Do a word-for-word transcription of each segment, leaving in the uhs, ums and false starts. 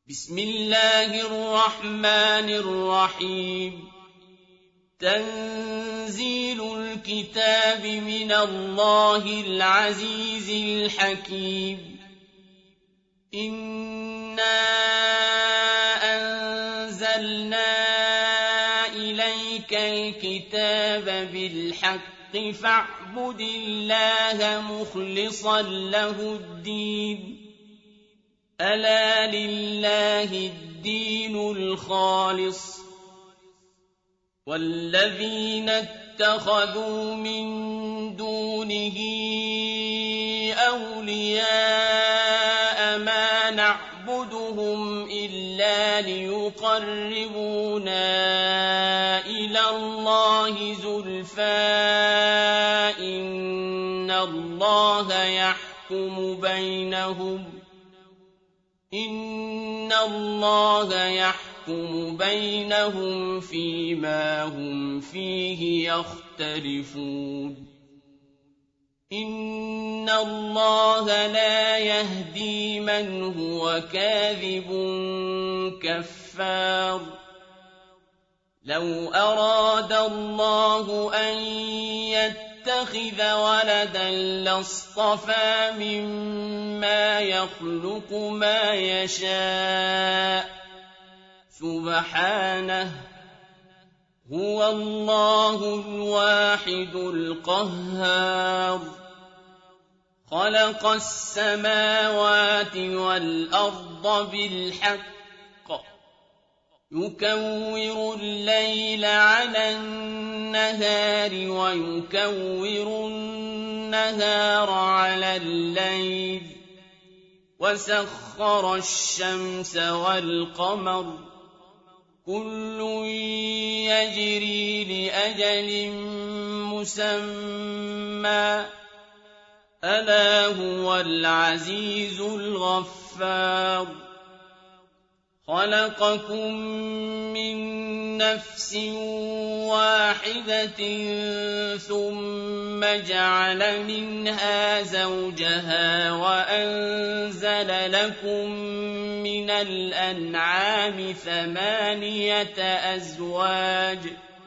بسم الله الرحمن الرحيم تنزيل الكتاب من الله العزيز الحكيم إنا أنزلنا إليك الكتاب بالحق فاعبد الله مخلصا له الدين ألا لله الدين الخالص والذين اتخذوا من دونه أولياء ما نعبدهم إلا ليقربونا إلى الله زلفى إن الله يحكم بينهم إن الله يحكم بينهم فيما هم فيه يختلفون إن الله لا يهدي من هو كاذب كفار لو أراد الله أن يتخذ ولدا لاصطفى مما يخلق ما يشاء سبحانه هو الله الواحد القهار خلق السماوات والأرض بالحق يكور الليل على النهار ويكور النهار على الليل وسخر الشمس والقمر كل يجري لأجل مسمى ألا هو العزيز الغفار خلقكم من نفس واحدة ثم جعل منها زوجها وأنزل لكم من الأنعام ثمانية أزواج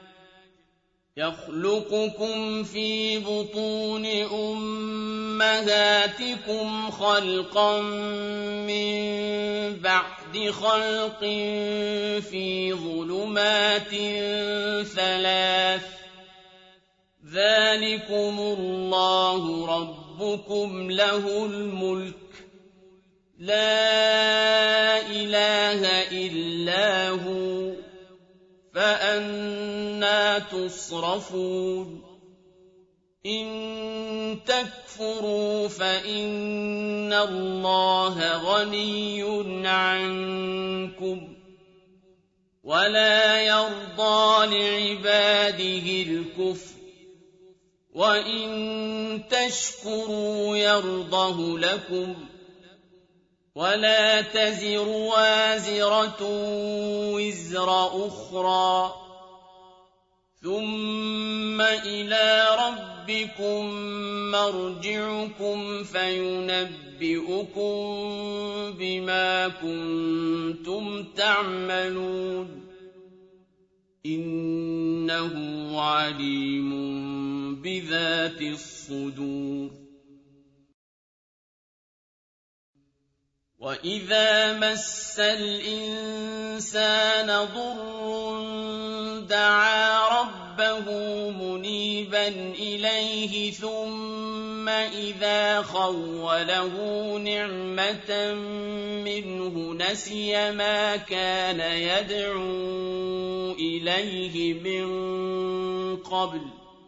يخلقكم في بطون أمهاتكم خلقا من بعد خلق في ظلمات ثلاث ذلكم الله ربكم له الملك لا إله إلا هو فأنى تصرفون إن تكفروا فإن الله غني عنكم ولا يرضى لعباده الكفر وإن تشكروا يرضه لكم ولا تزر وازرة وزر أخرى ثم إلى ربكم مرجعكم فينبئكم بما كنتم تعملون إنه عليم بذات الصدور وإذا مس الإنسان ضر دعا ربه منيبا إليه ثم إذا خوله نعمة منه نسي ما كان يدعو إليه من قبل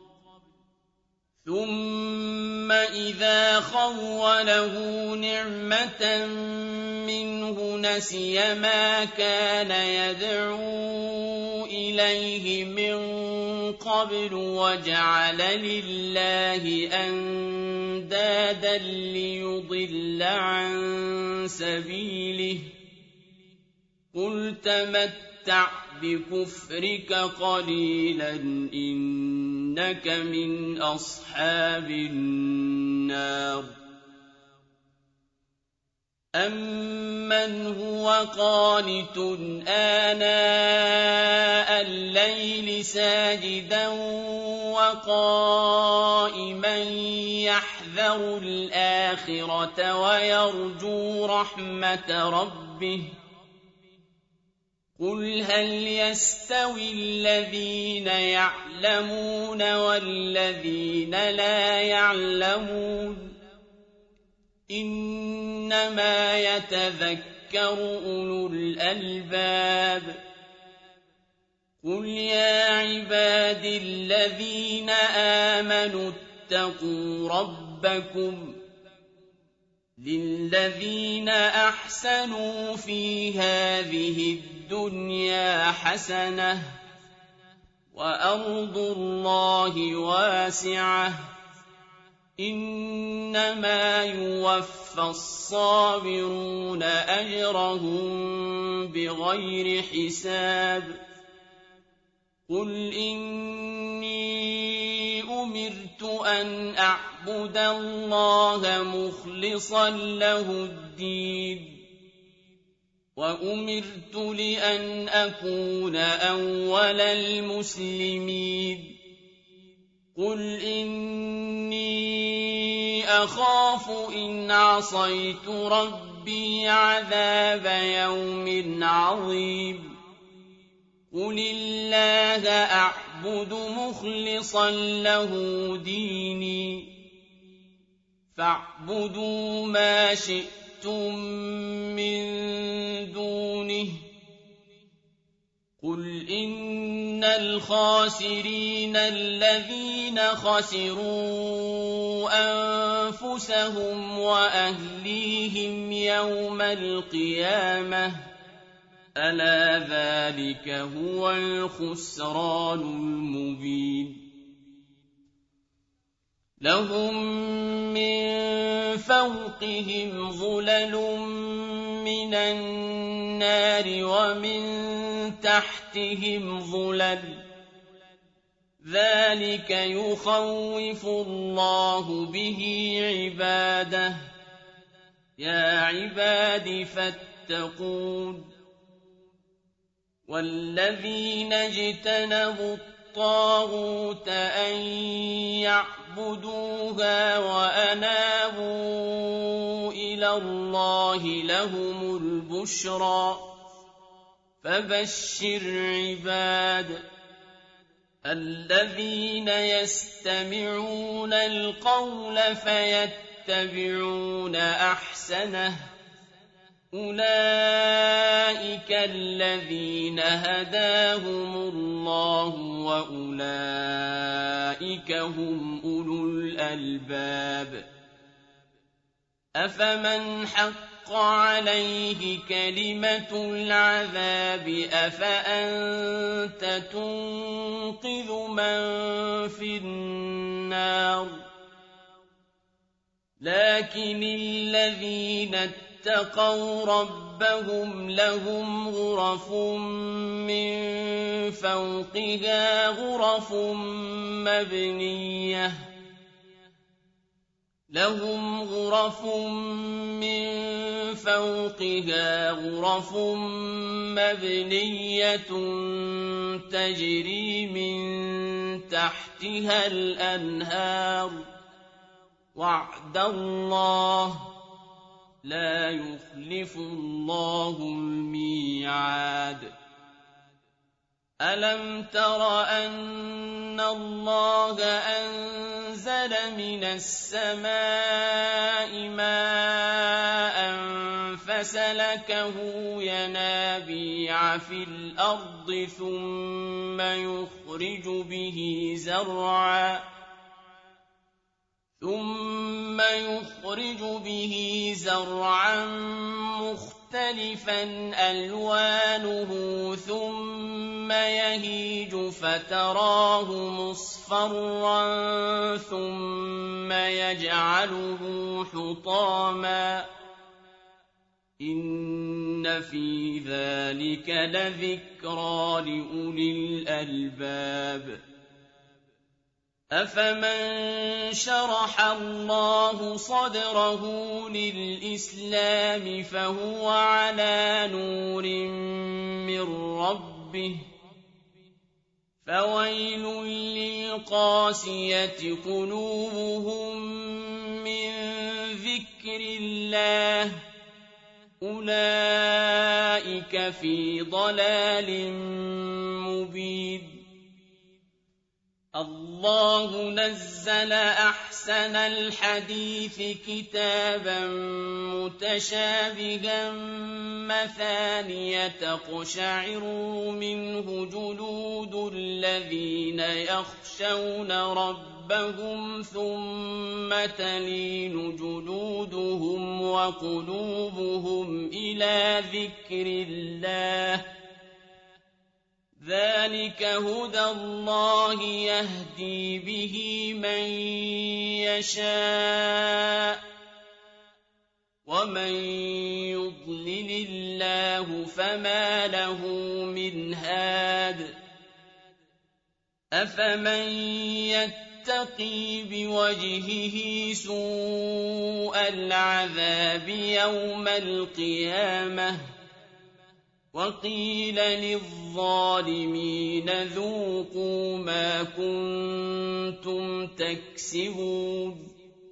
ثم إذا خوله نعمة منه نسي ما كان يدعو إليه من قبل وجعل لله أندادا ليضل عن سبيله قل تمتع بكفرك قليلا إنك من أصحاب النار أَمَّنْ هُوَ قَانِتٌ آنَاءَ اللَّيْلِ سَاجِدًا وَقَائِمًا يَحْذَرُ الْآخِرَةَ وَيَرْجُو رَحْمَةَ رَبِّهِ قُلْ هَلْ يَسْتَوِي الَّذِينَ يَعْلَمُونَ وَالَّذِينَ لَا يَعْلَمُونَ إِنَّمَا يَتَذَكَّرُ أُولُو الْأَلْبَابِ قُلْ يَا عِبَادِي الَّذِينَ آمَنُوا اتَّقُوا رَبَّكُمْ لِلَّذِينَ أَحْسَنُوا فِي هَٰذِهِ الدُّنْيَا حَسَنَةٌ وَأَرْضُ اللَّهِ وَاسِعَةٌ إِنَّمَا يُوَفَّى الصَّابِرُونَ أَجْرَهُم بِغَيْرِ حِسَابٍ قُلْ إِنِّي أُمِرْتُ أَنْ أَعْبُدَ اللَّهَ مُخْلِصًا لَّهُ الدِّينَ وَأُمِرْتُ لِأَنْ أَكُونَ أَوَّلَ الْمُسْلِمِينَ قُلْ إِنِّي أَخَافُ إِنْ عَصَيْتُ رَبِّي عَذَابَ يَوْمٍ عَظِيمٍ قُلِ اللَّهَ أَعْبُدُ مُخْلِصًا لَّهُ دِينِي فَاعْبُدُوا مَا شِئْتُم مِّن دُونِهِ قُلْ إِنَّ الْخَاسِرِينَ الَّذِينَ خَسِرُوا أَنفُسَهُمْ وَأَهْلِيهِمْ يَوْمَ الْقِيَامَةِ أَلَا ذَٰلِكَ هُوَ الْخُسْرَانُ الْمُبِينُ لَهُم مِّن فَوْقِهِمْ ظُلَلٌ مِّنَ النَّارِ وَمِن تَحْتِهِمْ ظُلَلٌ ۚ ذَٰلِكَ يُخَوِّفُ اللَّهُ بِهِ عِبَادَهُ ۚ يَا عِبَادِ فَاتَّقُونِ وَالَّذِينَ اجْتَنَبُوا الطَّاغُوتَ أَن يَعْبُدُوهَا وَأَنَابُوا إِلَى اللَّهِ لَهُمُ الْبُشْرَىٰ ۚ فَبَشِّرْ عِبَادِ الَّذِينَ يَسْتَمِعُونَ الْقَوْلَ فَيَتَّبِعُونَ أَحْسَنَهُ ۚ أُولَٰئِكَ الَّذِينَ هَدَاهُمُ اللَّهُ ۖ وَأُولَٰئِكَ هُمْ أُولُو الْأَلْبَابِ أَفَمَنْ حَقَّ عَلَيْهِ كَلِمَةُ الْعَذَابِ أَفَأَنتَ تُنقِذُ مَن فِي النَّارِ لَٰكِنِ الَّذِينَ اتَّقَوْا رَبَّهُمْ لَهُمْ غُرَفٌ مِّن فَوْقِهَا غُرَفٌ مَّبْنِيَّةٌ لَهُمْ غُرَفٌ مِّن فَوْقِهَا غُرَفٌ مَّبْنِيَّةٌ تَجْرِي مِن تَحْتِهَا الْأَنْهَارُ ۖ وَعْدَ اللَّهِ ۖ لَا يُخْلِفُ اللَّهُ الْمِيعَادَ أَلَمْ تَرَ أَنَّ اللَّهَ أَنزَلَ مِنَ السَّمَاءِ مَاءً فَسَلَكَهُ يَنَابِيعَ فِي الْأَرْضِ ثُمَّ يُخْرِجُ بِهِ زَرْعًا ثُمَّ يُخْرِجُ بِهِ زَرْعًا مُّخْتَلِفًا أَلْوَانُهُ ثُمَّ يَهِيجُ فَتَرَاهُ مُصْفَرًّا ثُمَّ يَجْعَلُهُ حُطَامًا ۚ إِنَّ فِي ذَٰلِكَ لَذِكْرَىٰ لِأُولِي الْأَلْبَابِ أَفَمَن شَرَحَ اللَّهُ صَدْرَهُ لِلْإِسْلَامِ فَهُوَ عَلَىٰ نُورٍ مِّن رَّبِّهِ ۚ فَوَيْلٌ لِّلْقَاسِيَةِ قُلُوبُهُم مِّن ذِكْرِ اللَّهِ ۚ أُولَٰئِكَ فِي ضَلَالٍ مُّبِينٍ. اللَّهُ نَزَّلَ أَحْسَنَ الْحَدِيثِ كِتَابًا مُّتَشَابِهًا مَّثَانِيَ تَقْشَعِرُّ مِنْهُ جُلُودُ الَّذِينَ يَخْشَوْنَ رَبَّهُمْ ثُمَّ تَلِينُ جُلُودُهُمْ وَقُلُوبُهُمْ إِلَىٰ ذِكْرِ اللَّهِ ۚ ذَٰلِكَ هُدَى اللَّهِ يَهْدِي بِهِ مَن يَشَاءُ ۚ وَمَن يُضْلِلِ اللَّهُ فَمَا لَهُ مِنْ هَادٍ. أَفَمَن يَتَّقِي بِوَجْهِهِ سُوءَ الْعَذَابِ يَوْمَ الْقِيَامَةِ ۚ وَقِيلَ لِلظَّالِمِينَ ذُوقُوا مَا كُنتُمْ تَكْسِبُونَ.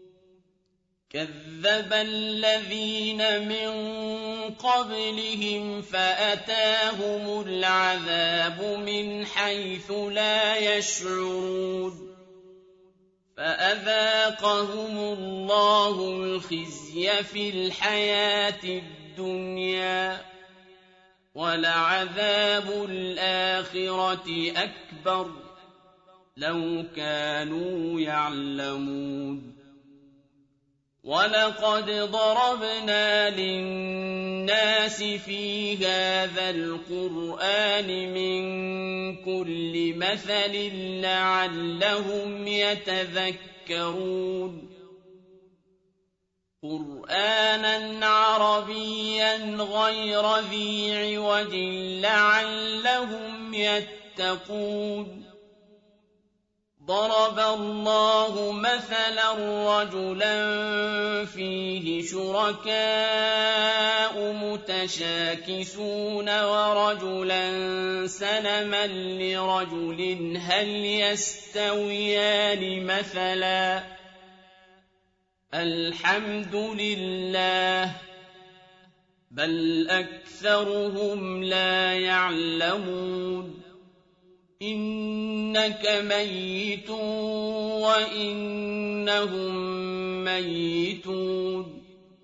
كَذَّبَ الَّذِينَ مِن قَبْلِهِمْ فَأَتَاهُمُ الْعَذَابُ مِنْ حَيْثُ لَا يَشْعُرُونَ، فَأَذَاقَهُمُ اللَّهُ الْخِزْيَ فِي الْحَيَاةِ الدُّنْيَا ۖ وَلَعَذَابُ الْآخِرَةِ أَكْبَرُ لَوْ كَانُوا يَعْلَمُونَ. وَلَقَدْ ضَرَبْنَا لِلنَّاسِ فِي هَٰذَا الْقُرْآنِ مِن كُلِّ مَثَلٍ لَّعَلَّهُمْ يَتَذَكَّرُونَ. قُرْآنًا عَرَبِيًّا غَيْرَ ذِي عِوَجٍ لَّعَلَّهُمْ يَتَّقُونَ. ضَرَبَ اللَّهُ مَثَلًا رَّجُلًا فِيهِ شُرَكَاءُ مُتَشَاكِسُونَ وَرَجُلًا سَلَمًا لِّرَجُلٍ هَلْ يَسْتَوِيَانِ مَثَلًا ۚ الْحَمْدُ لِلَّهِ ۚ بَلْ أَكْثَرُهُمْ لَا يَعْلَمُونَ. إِنَّكَ مَيِّتٌ وَإِنَّهُم مَّيِّتُونَ،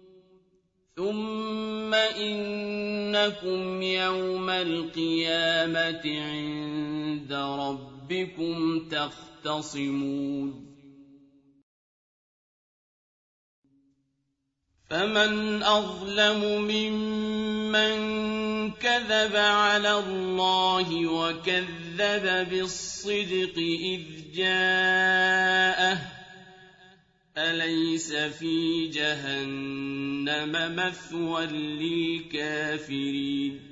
ثُمَّ إِنَّكُمْ يَوْمَ الْقِيَامَةِ عِندَ رَبِّكُمْ تَخْتَصِمُونَ. فَمَنْ أَظْلَمُ مِمَّن كَذَبَ عَلَى اللَّهِ وَكَذَّبَ بِالصِّدْقِ إِذْ جَاءَهُ ۚ أَلَيْسَ فِي جَهَنَّمَ مَثْوًى لِّلْكَافِرِينَ.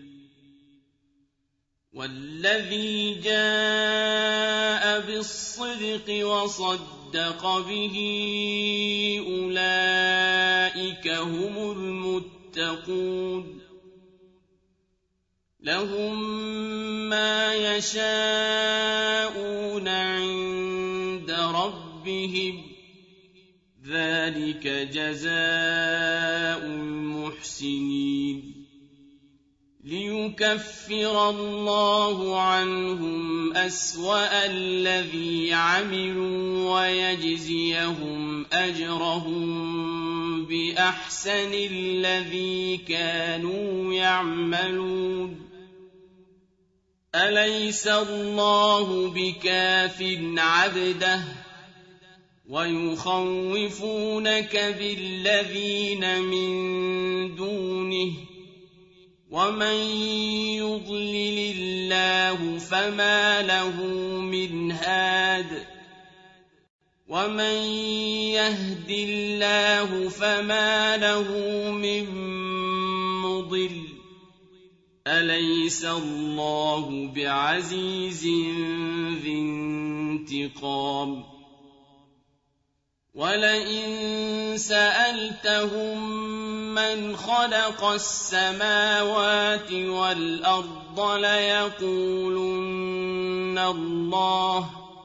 وَالَّذِي جَاءَ بِالصِّدْقِ وَصَدَّقَ بِهِ أُولَٰئِكَ هُمُ الْمُتَّقُونَ. لَهُم مَّا يَشَاءُونَ عِندَ رَبِّهِمْ ۚ ذَٰلِكَ جَزَاءُ الْمُحْسِنِينَ. لِيُكَفِّرَ اللَّهُ عَنْهُمْ أَسْوَأَ الَّذِي عَمِلُوا وَيَجْزِيَهُمْ أَجْرَهُم بِأَحْسَنِ الَّذِي كَانُوا يَعْمَلُونَ. أَلَيْسَ اللَّهُ بِكَافٍ عَبْدَهُ وَيُخَوِّفُونَكَ بِالَّذِينَ مِن دُونِهِ ۚ وَمَن يُضْلِلِ اللَّهُ فَمَا لَهُ مِنْ هَادٍ، وَمَن يَهْدِ اللَّهُ فَمَا لَهُ مِن مُّضِلٍّ. أَلَيْسَ اللَّهُ بِعَزِيزٍ ذِي انتِقَامٍ. وَلَئِن سَأَلْتَهُم مَّنْ خَلَقَ السَّمَاوَاتِ وَالْأَرْضَ لَيَقُولُنَّ اللَّهُ ۚ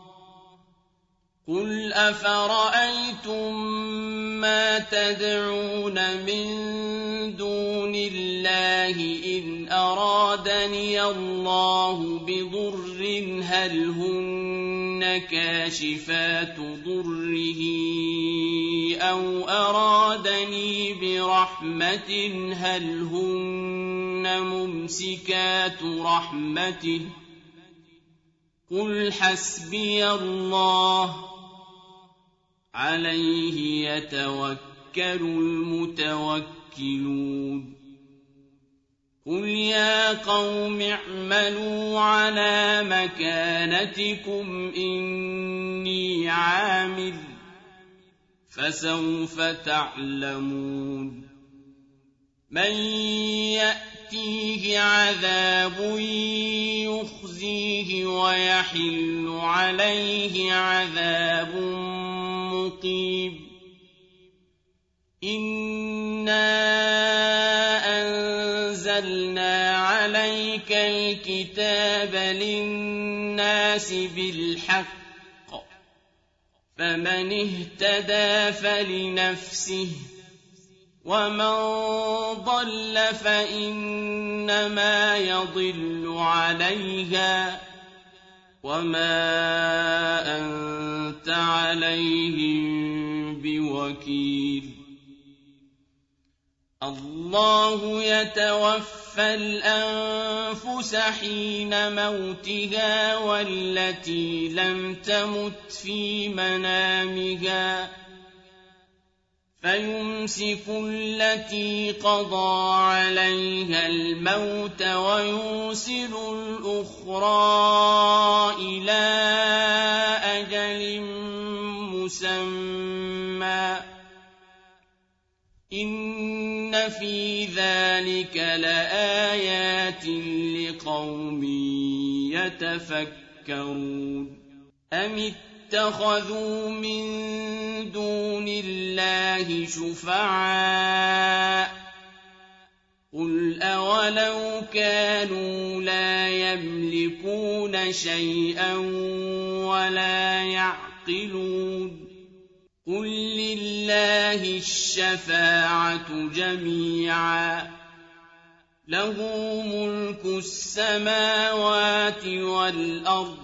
قُلْ أَفَرَأَيْتُم مَّا تَدْعُونَ مِن دُونِ اللَّهِ إِنْ أَرَادَنِيَ اللَّهُ بِضُرٍّ هَلْ هُنَّ كَاشِفَاتُ ضُرِّهِ أَوْ أَرَادَنِي بِرَحْمَةٍ هَلْ هُنَّ مُمْسِكَاتُ رَحْمَتِهِ ۚ قُلْ حَسْبِيَ اللَّهُ ۖ عَلَيْهِ يَتَوَكَّلُ الْمُتَوَكِّلُونَ قُلْ يَا قَوْمِ اعْمَلُوا عَلَىٰ مَكَانَتِكُمْ إِنِّي عَامِلٌ ۖ فَسَوْفَ تَعْلَمُونَ مَن يَأْتِيهِ عَذَابٌ يُخْزِيهِ وَيَحِلُّ عَلَيْهِ عَذَابٌ مُّقِيمٌ إِنَّا أَنزَلْنَا عَلَيْكَ الْكِتَابَ لِلنَّاسِ بِالْحَقِّ ۖ فَمَنِ اهْتَدَىٰ فَلِنَفْسِهِ ۖ وَمَن ضَلَّ فَإِنَّمَا يَضِلُّ عَلَيْهَا ۖ وَمَا أَنتَ عَلَيْهِم بِوَكِيلٍ اللَّهُ يَتَوَفَّى الْأَنفُسَ حِينَ مَوْتِهَا وَالَّتِي لَمْ تَمُتْ فِي مَنَامِهَا ۖ فَيُمْسِكُ الَّتِي قَضَىٰ عَلَيْهَا الْمَوْتَ وَيُرْسِلُ الْأُخْرَىٰ إِلَىٰ أَجَلٍ مُّسَمًّى ۚ إِنَّ فِي ذَٰلِكَ لَآيَاتٍ لِّقَوْمٍ يَتَفَكَّرُونَ أَمِ اتَّخَذُوا مِن دُونِ اللَّهِ شُفَعَاءَ ۚ قُلْ أَوَلَوْ كَانُوا لَا يَمْلِكُونَ شَيْئًا وَلَا يَعْقِلُونَ قُل لِّلَّهِ الشَّفَاعَةُ جَمِيعًا ۖ لَّهُ مُلْكُ السَّمَاوَاتِ وَالْأَرْضِ ۖ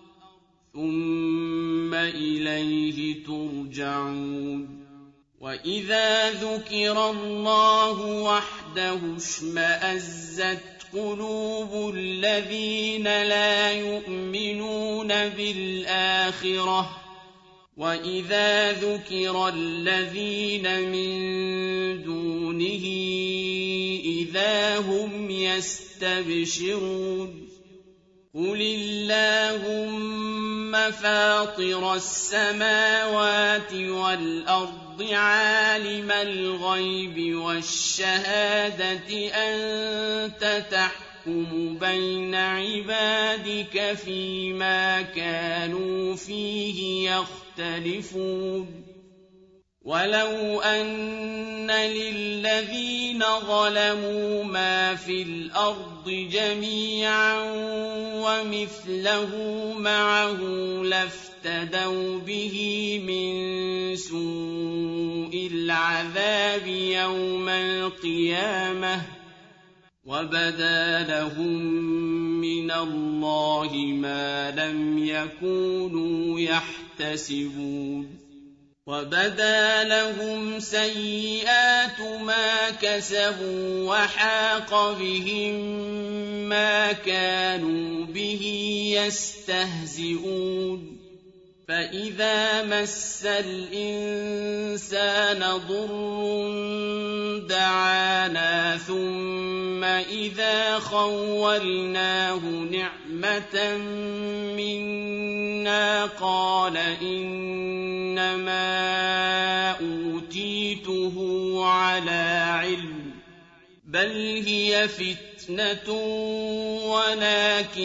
ثُمَّ إِلَيْهِ تُرْجَعُونَ وَإِذَا ذُكِرَ اللَّهُ وَحْدَهُ اشْمَأَزَّتْ قُلُوبُ الَّذِينَ لَا يُؤْمِنُونَ بِالْآخِرَةِ ۖ وَإِذَا ذُكِرَ الَّذِينَ مِن دُونِهِ إِذَا هُمْ يَسْتَبْشِرُونَ قُلِ اللَّهُمَّ فَاطِرَ السَّمَاوَاتِ وَالْأَرْضِ عَالِمَ الْغَيْبِ وَالشَّهَادَةِ أَنتَ تَحْكُمُ بَيْنَ عِبَادِكَ فِيمَا كَانُوا فِيهِ يَخْتَلِفُونَ وَلَوْ أَنَّ لِلَّذِينَ ظَلَمُوا مَا فِي الْأَرْضِ جَمِيعًا وَمِثْلَهُ مَعَهُ لَافْتَدَوْا بِهِ مِن سُوءِ الْعَذَابِ يَوْمَ الْقِيَامَةِ ۚ وَبَدَا لَهُم مِّنَ اللَّهِ مَا لَمْ يَكُونُوا يَحْتَسِبُونَ وَبَدَا لَهُمْ سَيِّئَاتُ مَا كَسَبُوا وَحَاقَ بِهِم مَّا كَانُوا بِهِ يَسْتَهْزِئُونَ فَإِذَا مَسَّ الْإِنسَانَ ضُرٌّ دَعَانَا ثُمَّ إِذَا خَوَّلْنَاهُ نِعْمَةً مِّنَّا قَالَ إِنَّمَا أُوتِيتُهُ عَلَىٰ عِلْمٍ ۚ بَلْ هِيَ فِتْنَةٌ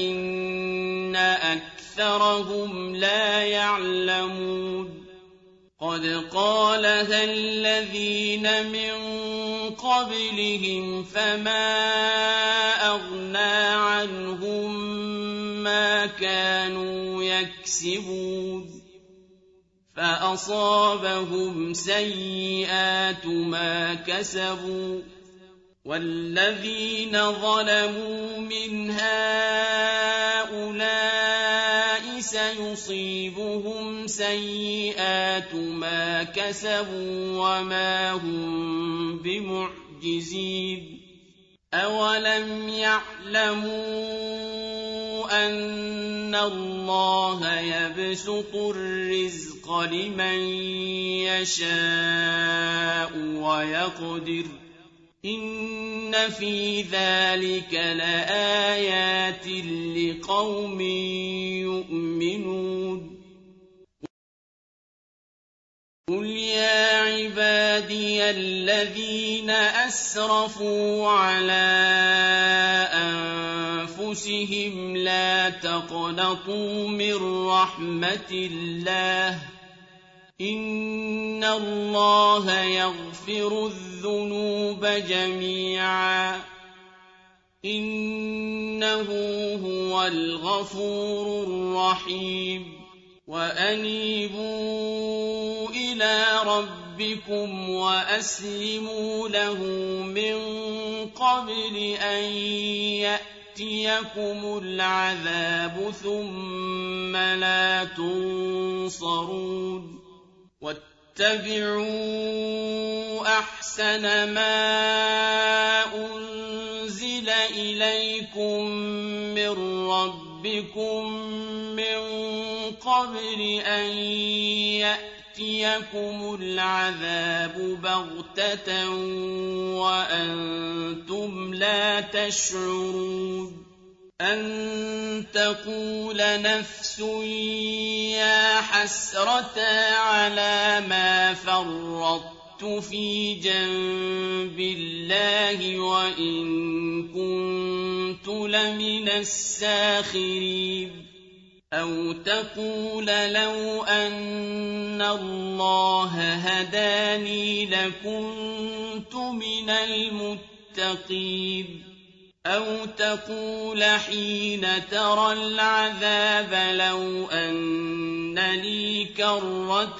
وَلَٰكِنَّ أَكْثَرَهُمْ لَا يَعْلَمُونَ قد قالها الذين من قبلهم فما أغنى عنهم ما كانوا يكسبون فأصابهم سيئات ما كسبوا والذين ظلموا من هؤلاء سيصيبهم سيئات ما كسبوا وما هم بمعجزين أولم يعلموا أن الله يبسط الرزق لمن يشاء ويقدر إن في ذلك لآيات لقوم يؤمنون قل يا عبادي الذين أسرفوا على أنفسهم لا تقنطوا من رحمة الله إن الله يغفر الذنوب جميعا إنه هو الغفور الرحيم وأنيبوا إلى ربكم وأسلموا له من قبل أن يأتيكم العذاب ثم لا تنصرون واتبعوا أحسن ما أنزل إليكم من ربكم من قبل أن يأتيكم العذاب بغتة وأنتم لا تشعرون أن تقول نفس يا حسرة على ما فرطت في جنب الله وإن كنت لمن الساخرين أو تقول لو أن الله هداني لكنت من المتقين أو تقول حين ترى العذاب لو أن لي كرة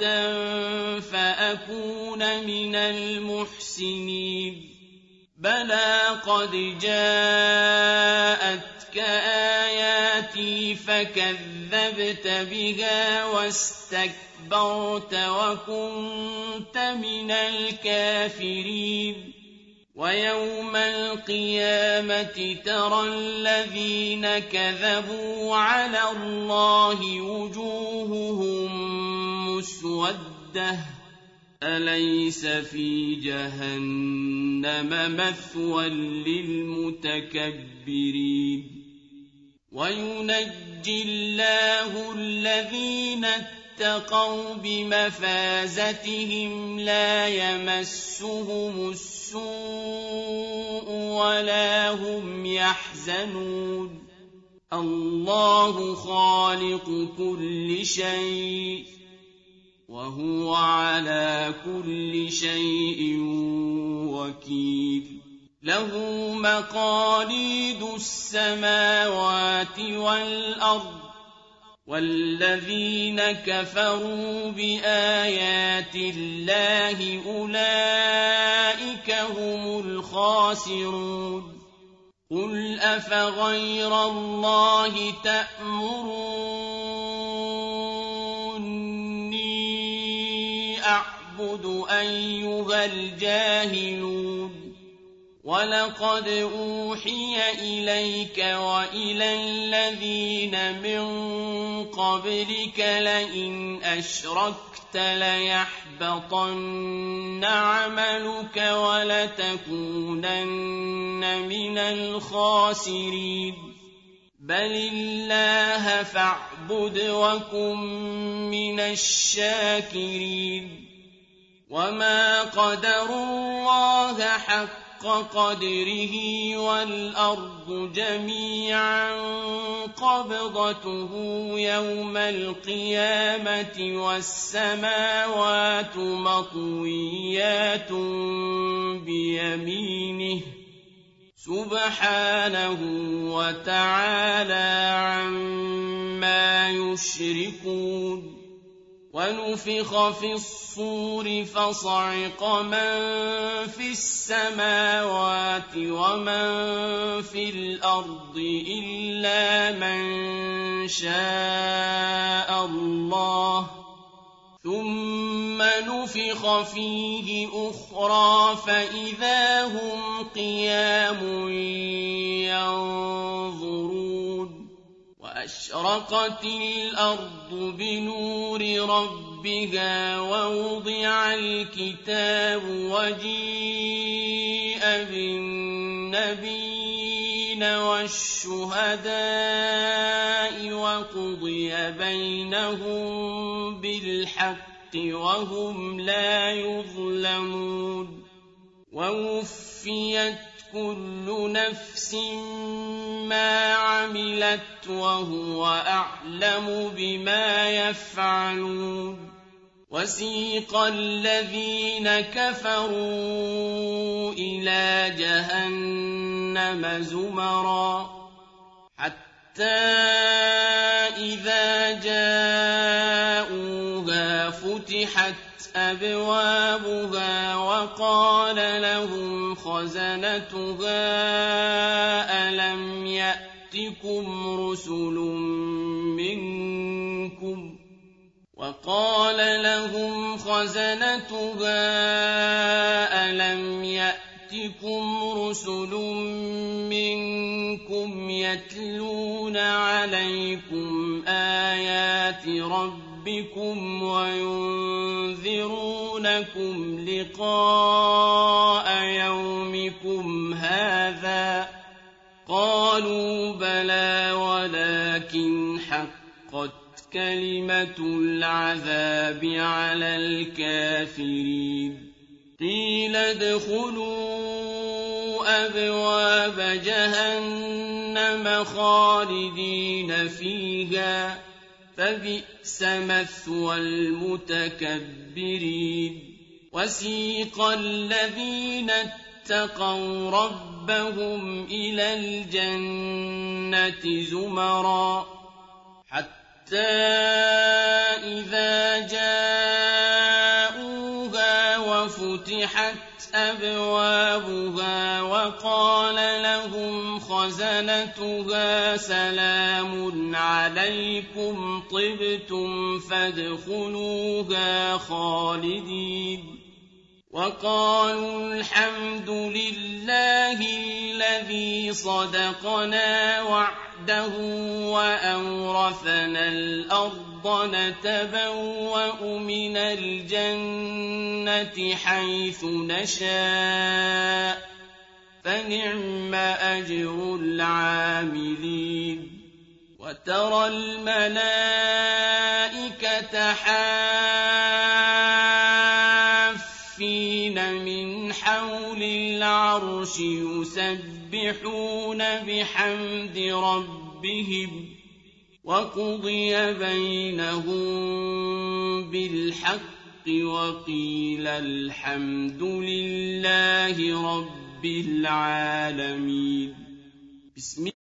فأكون من المحسنين بلى قد جاءتك آياتي فكذبت بها واستكبرت وكنت من الكافرين ويوم القيامة ترى الذين كذبوا على الله وجوههم مسودة أليس في جهنم مثوى للمتكبرين وينجي الله الذين اتقوا بمفازتهم لا يمسهم السوء ولا هم يحزنون الله خالق كل شيء وهو على كل شيء وكيل له مقاليد السماوات والأرض والذين كفروا بآيات الله أولئك هم الخاسرون قل أفغير الله تأمروني أعبد أيها الجاهلون ولقد أوحي إليك وإلى الذين من قبلك لئن أشركت ليحبطن عملك ولتكونن من الخاسرين بل الله فاعبد وكن من الشاكرين وما قدروا الله حق قدره والأرض جميعا قبضته يوم القيامة والسماوات مطويات بيمينه سبحانه وتعالى عما يشركون ونفخ في الصور فصعق من في السماوات ومن في الأرض إلا من شاء الله ثم نفخ فيه أخرى فإذا هم قيام ينظرون وأشرقت الأرض بنور ربها ووضع الكتاب وجيء بالنبيين والشهداء وقضي بينهم بالحق وهم لا يظلمون ووفيت كل نفس ما عملت وهو أعلم بما يفعلون وسيق الذين كفروا إلى جهنم زمرا حتى إذا جاءوها فتحت أبوابها وقال لهم خزنتها ألم يأتكم رسل منكم وقال لهم خزنتها ألم يأتكم رسل منكم يتلون عليكم آيات ربكم وينذرونكم لقاء يومكم هذا قالوا بلى ولكن حقت كلمة العذاب على الكافرين قيل ادخلوا أبواب جهنم خالدين فيها فبئس مثوى المتكبرين وسيق الذين اتقوا ربهم إلى الجنة زمرا حتى إذا جاءوها وفتحت أبوابها وقال لهم خزنتها سلام عليكم طبتم فادخلوها خالدين وقالوا الحمد لله الذي صدقنا وعده وأورثنا الأرض نتبوأ من الجنة حيث نشاء فنعم أجر العاملين وترى الملائكة حافين من حول العرش يسبحون بحمد ربهم وقضي بينهم بالحق وقيل الحمد لله رب العالمين. بسم